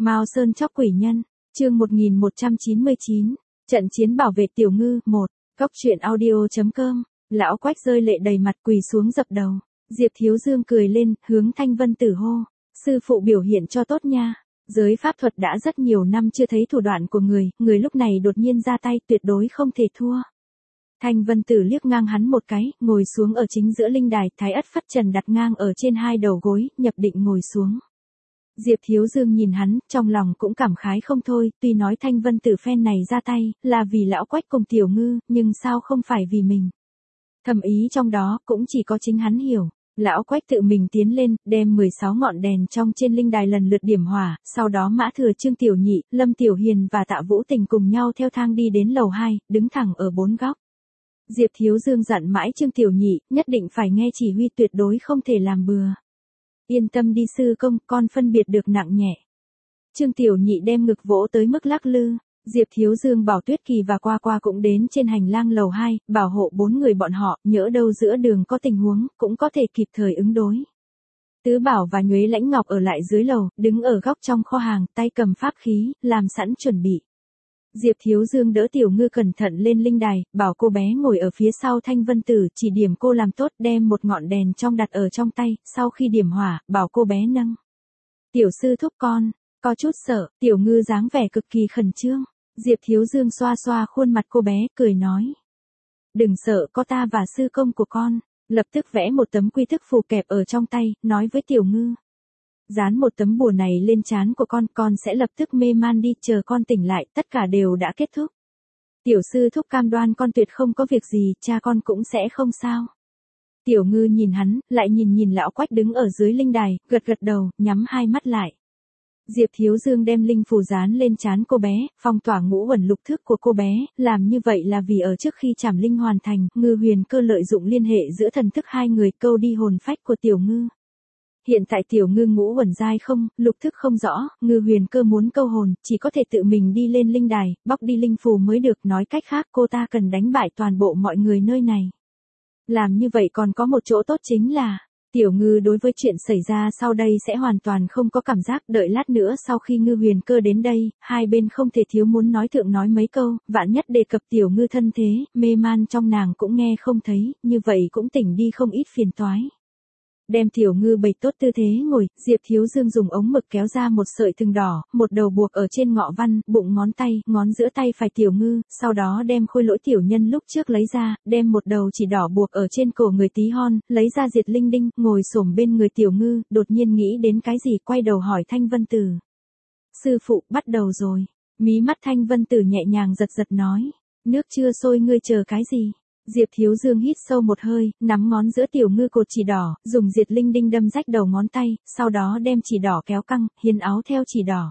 Mao Sơn chóc quỷ nhân, chương 1199, trận chiến bảo vệ Tiểu Ngư, 1, Cóc truyện audio.com, lão Quách rơi lệ đầy mặt quỳ xuống dập đầu, Diệp Thiếu Dương cười lên, hướng Thanh Vân Tử hô, sư phụ biểu hiện cho tốt nha, giới pháp thuật đã rất nhiều năm chưa thấy thủ đoạn của người lúc này đột nhiên ra tay tuyệt đối không thể thua. Thanh Vân Tử liếc ngang hắn một cái, ngồi xuống ở chính giữa linh đài, Thái Ất phất trần đặt ngang ở trên hai đầu gối, nhập định ngồi xuống. Diệp Thiếu Dương nhìn hắn, trong lòng cũng cảm khái không thôi, tuy nói Thanh Vân Tử phen này ra tay, là vì lão Quách cùng Tiểu Ngư, nhưng sao không phải vì mình. Thầm ý trong đó, cũng chỉ có chính hắn hiểu. Lão Quách tự mình tiến lên, đem 16 ngọn đèn trong trên linh đài lần lượt điểm hỏa, sau đó Mã Thừa Trương Tiểu Nhị, Lâm Tiểu Hiền và Tạ Vũ Tình cùng nhau theo thang đi đến lầu 2, đứng thẳng ở 4 góc. Diệp Thiếu Dương dặn mãi Trương Tiểu Nhị, nhất định phải nghe chỉ huy, tuyệt đối không thể làm bừa. Yên tâm đi sư công, con phân biệt được nặng nhẹ. Trương Tiểu Nhị đem ngực vỗ tới mức lắc lư. Diệp Thiếu Dương bảo Tuyết Kỳ và Qua Qua cũng đến trên hành lang lầu 2, bảo hộ 4 người bọn họ, nhỡ đâu giữa đường có tình huống, cũng có thể kịp thời ứng đối. Tứ Bảo và Nhuế Lãnh Ngọc ở lại dưới lầu, đứng ở góc trong kho hàng, tay cầm pháp khí, làm sẵn chuẩn bị. Diệp Thiếu Dương đỡ Tiểu Ngư cẩn thận lên linh đài, bảo cô bé ngồi ở phía sau Thanh Vân Tử, chỉ điểm cô làm tốt, đem một ngọn đèn trong đặt ở trong tay, sau khi điểm hỏa, bảo cô bé nâng. Tiểu sư thúc con, có chút sợ, Tiểu Ngư dáng vẻ cực kỳ khẩn trương. Diệp Thiếu Dương xoa xoa khuôn mặt cô bé, cười nói. Đừng sợ, có ta và sư công của con, lập tức vẽ một tấm quy thức phù kẹp ở trong tay, nói với Tiểu Ngư. Dán một tấm bùa này lên trán của con sẽ lập tức mê man đi, chờ con tỉnh lại, tất cả đều đã kết thúc. Tiểu sư thúc cam đoan con tuyệt không có việc gì, cha con cũng sẽ không sao. Tiểu Ngư nhìn hắn, lại nhìn lão Quách đứng ở dưới linh đài, gật gật đầu, nhắm hai mắt lại. Diệp Thiếu Dương đem linh phù dán lên trán cô bé, phong tỏa ngũ uẩn lục thức của cô bé, làm như vậy là vì ở trước khi trảm linh hoàn thành, Ngư Huyền Cơ lợi dụng liên hệ giữa thần thức hai người câu đi hồn phách của Tiểu Ngư. Hiện tại Tiểu Ngư ngũ uẩn giai không, lục thức không rõ, Ngư Huyền Cơ muốn câu hồn, chỉ có thể tự mình đi lên linh đài, bóc đi linh phù mới được, nói cách khác cô ta cần đánh bại toàn bộ mọi người nơi này. Làm như vậy còn có một chỗ tốt chính là, Tiểu Ngư đối với chuyện xảy ra sau đây sẽ hoàn toàn không có cảm giác, đợi lát nữa sau khi Ngư Huyền Cơ đến đây, hai bên không thể thiếu muốn nói thượng nói mấy câu, vạn nhất đề cập Tiểu Ngư thân thế, mê man trong nàng cũng nghe không thấy, như vậy cũng tỉnh đi không ít phiền toái. Đem Tiểu Ngư bày tốt tư thế ngồi, Diệp Thiếu Dương dùng ống mực kéo ra một sợi thừng đỏ, một đầu buộc ở trên ngọ văn, bụng ngón tay, ngón giữa tay phải Tiểu Ngư, sau đó đem khôi lỗi tiểu nhân lúc trước lấy ra, đem một đầu chỉ đỏ buộc ở trên cổ người tí hon, lấy ra diệt linh đinh, ngồi xổm bên người Tiểu Ngư, đột nhiên nghĩ đến cái gì, quay đầu hỏi Thanh Vân Tử. Sư phụ, bắt đầu rồi. Mí mắt Thanh Vân Tử nhẹ nhàng giật giật nói. Nước chưa sôi ngươi chờ cái gì? Diệp Thiếu Dương hít sâu một hơi, nắm ngón giữa Tiểu Ngư cột chỉ đỏ, dùng diệt linh đinh đâm rách đầu ngón tay, sau đó đem chỉ đỏ kéo căng, hiến áo theo chỉ đỏ.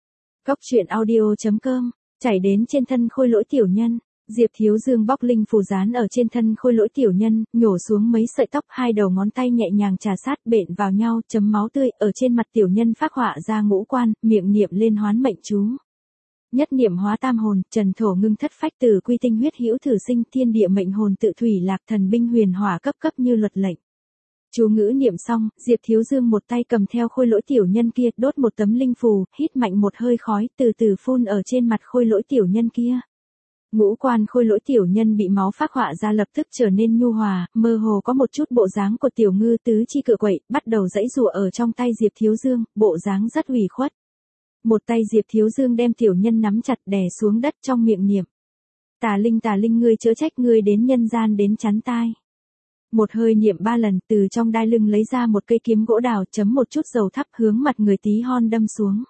Cóc truyện audio.com, chảy đến trên thân khôi lỗi tiểu nhân. Diệp Thiếu Dương bóc linh phù dán ở trên thân khôi lỗi tiểu nhân, nhổ xuống mấy sợi tóc, hai đầu ngón tay nhẹ nhàng trà sát bện vào nhau, chấm máu tươi, ở trên mặt tiểu nhân phác họa ra ngũ quan, miệng niệm lên hoán mệnh chú. Nhất niệm hóa tam hồn, trần thổ ngưng thất phách, từ quy tinh huyết hữu thử sinh, thiên địa mệnh hồn tự thủy lạc, thần binh huyền hỏa cấp cấp như luật lệnh. Chú ngữ niệm xong, Diệp Thiếu Dương một tay cầm theo khôi lỗi tiểu nhân kia, đốt một tấm linh phù, hít mạnh một hơi khói, từ từ phun ở trên mặt khôi lỗi tiểu nhân kia. Ngũ quan khôi lỗi tiểu nhân bị máu phác họa ra lập tức trở nên nhu hòa, mơ hồ có một chút bộ dáng của Tiểu Ngư, tứ chi cựa quậy, bắt đầu giãy giụa ở trong tay Diệp Thiếu Dương, bộ dáng rất ủy khuất. Một tay Diệp Thiếu Dương đem tiểu nhân nắm chặt đè xuống đất, trong miệng niệm. Tà linh ngươi chữa trách, ngươi đến nhân gian đến chắn tai. Một hơi niệm 3 lần, từ trong đai lưng lấy ra một cây kiếm gỗ đào, chấm một chút dầu thắp, hướng mặt người tí hon đâm xuống.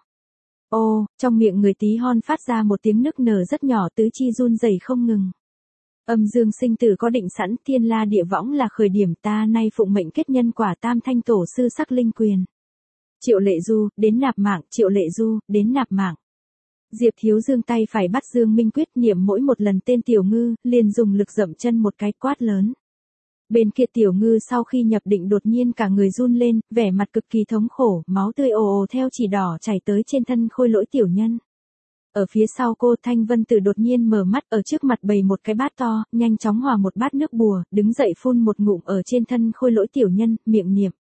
Ô, trong miệng người tí hon phát ra một tiếng nức nở rất nhỏ, tứ chi run rẩy không ngừng. Âm dương sinh tử có định sẵn, thiên la địa võng là khởi điểm, ta nay phụng mệnh kết nhân quả, tam thanh tổ sư sắc linh quyền. Triệu Lệ Du, đến nạp mạng, Triệu Lệ Du, đến nạp mạng. Diệp Thiếu Dương tay phải bắt Dương Minh Quyết, niệm mỗi một lần tên Tiểu Ngư, liền dùng lực dậm chân một cái, quát lớn. Bên kia Tiểu Ngư sau khi nhập định đột nhiên cả người run lên, vẻ mặt cực kỳ thống khổ, máu tươi ồ ồ theo chỉ đỏ chảy tới trên thân khôi lỗi tiểu nhân. Ở phía sau cô, Thanh Vân Tử đột nhiên mở mắt, ở trước mặt bày một cái bát to, nhanh chóng hòa một bát nước bùa, đứng dậy phun một ngụm ở trên thân khôi lỗi tiểu nhân, miệng niệm.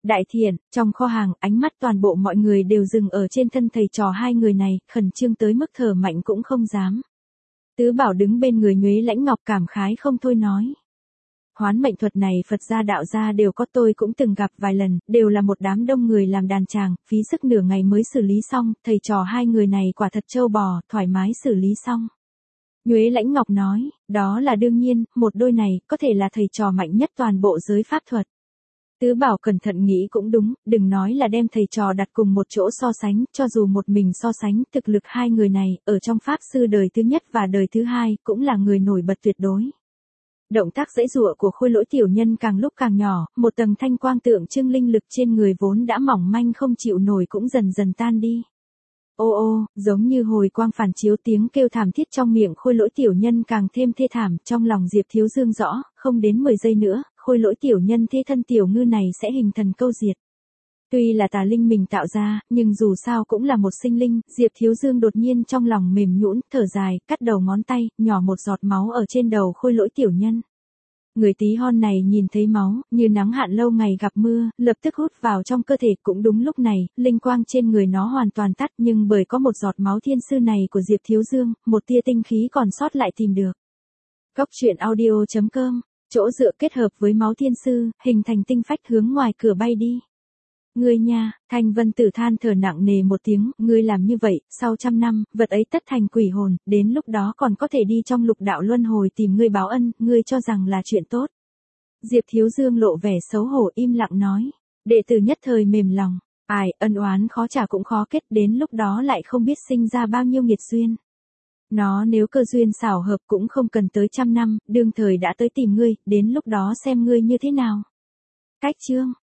Đại thiện, trong kho hàng, ánh mắt toàn bộ mọi người đều dừng ở trên thân thầy trò hai người này, khẩn trương tới mức thở mạnh cũng không dám. Tứ Bảo đứng bên người Nhuế Lãnh Ngọc cảm khái không thôi nói. Hoán mệnh thuật này Phật gia đạo gia đều có, tôi cũng từng gặp vài lần, đều là một đám đông người làm đàn tràng, phí sức nửa ngày mới xử lý xong, thầy trò hai người này quả thật trâu bò, thoải mái xử lý xong. Nhuế Lãnh Ngọc nói, đó là đương nhiên, một đôi này có thể là thầy trò mạnh nhất toàn bộ giới pháp thuật. Tứ Bảo cẩn thận nghĩ cũng đúng, đừng nói là đem thầy trò đặt cùng một chỗ so sánh, cho dù một mình so sánh, thực lực hai người này, ở trong pháp sư đời thứ nhất và đời thứ hai, cũng là người nổi bật tuyệt đối. Động tác giãy giụa của Khôi Lỗi tiểu nhân càng lúc càng nhỏ, một tầng thanh quang tượng trưng linh lực trên người vốn đã mỏng manh không chịu nổi cũng dần dần tan đi. Ô ô, giống như hồi quang phản chiếu, tiếng kêu thảm thiết trong miệng Khôi Lỗi tiểu nhân càng thêm thê thảm, trong lòng Diệp Thiếu Dương rõ, không đến 10 giây nữa, Khôi Lỗi tiểu nhân thế thân tiểu ngư này sẽ hình thần câu diệt. Tuy là tà linh mình tạo ra, nhưng dù sao cũng là một sinh linh, Diệp Thiếu Dương đột nhiên trong lòng mềm nhũn, thở dài, cắt đầu ngón tay, nhỏ một giọt máu ở trên đầu Khôi Lỗi tiểu nhân. Người tí hon này nhìn thấy máu, như nắng hạn lâu ngày gặp mưa, lập tức hút vào trong cơ thể. Cũng đúng lúc này, linh quang trên người nó hoàn toàn tắt, nhưng bởi có một giọt máu thiên sư này của Diệp Thiếu Dương, một tia tinh khí còn sót lại tìm được. Góc truyện audio.com, chỗ dựa kết hợp với máu thiên sư, hình thành tinh phách hướng ngoài cửa bay đi. Ngươi nha, Thanh Vân Tử than thở nặng nề một tiếng, ngươi làm như vậy, sau 100 năm, vật ấy tất thành quỷ hồn, đến lúc đó còn có thể đi trong lục đạo luân hồi tìm ngươi báo ân, ngươi cho rằng là chuyện tốt. Diệp Thiếu Dương lộ vẻ xấu hổ im lặng nói, đệ tử nhất thời mềm lòng, ai, ân oán khó trả cũng khó kết, đến lúc đó lại không biết sinh ra bao nhiêu nghiệt duyên. Nó nếu cơ duyên xảo hợp cũng không cần tới 100 năm, đương thời đã tới tìm ngươi, đến lúc đó xem ngươi như thế nào. Cách chương